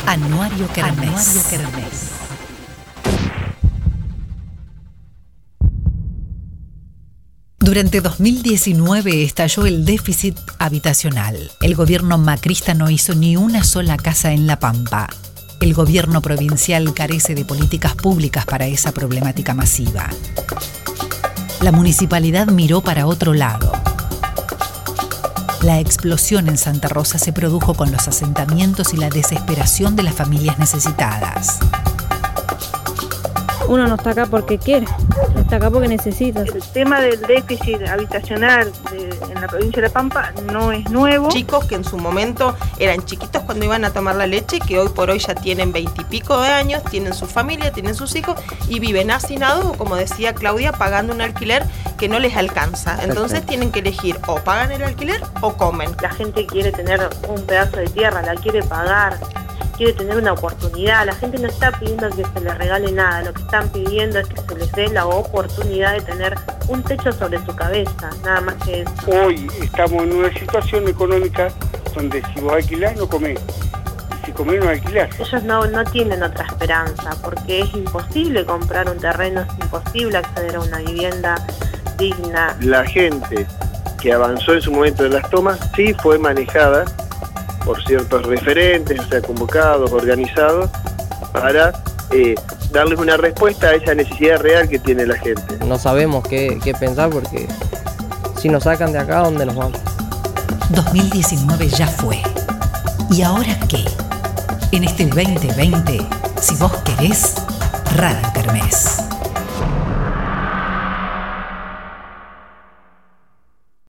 Anuario Kermés. Durante 2019 estalló el déficit habitacional. El gobierno macrista no hizo ni una sola casa en La Pampa. El gobierno provincial carece de políticas públicas para esa problemática masiva. La municipalidad miró para otro lado. La explosión en Santa Rosa se produjo con los asentamientos y la desesperación de las familias necesitadas. Uno no está acá porque quiere, está acá porque necesita. El tema del déficit habitacional en la provincia de La Pampa no es nuevo. Chicos que en su momento eran chiquitos cuando iban a tomar la leche, que hoy por hoy ya tienen 20 y pico de años, tienen su familia, tienen sus hijos y viven hacinados o, como decía Claudia, pagando un alquiler que no les alcanza. Entonces tienen que elegir o pagan el alquiler o comen. La gente quiere tener un pedazo de tierra, la quiere pagar, quiere tener una oportunidad. La gente no está pidiendo que se les regale nada, lo que están pidiendo es que se les dé la oportunidad de tener un techo sobre su cabeza, nada más que eso. Hoy estamos en una situación económica donde si vos alquilás no comés, y si comés no alquilás. Ellos no tienen otra esperanza, porque es imposible comprar un terreno, es imposible acceder a una vivienda digna. La gente que avanzó en su momento de las tomas sí fue manejada por ciertos referentes, o sea, convocados, organizados, para darles una respuesta a esa necesidad real que tiene la gente. No sabemos qué pensar porque si nos sacan de acá, ¿dónde nos vamos? 2019 ya fue. ¿Y ahora qué? En este 2020, si vos querés, Radio Kermés.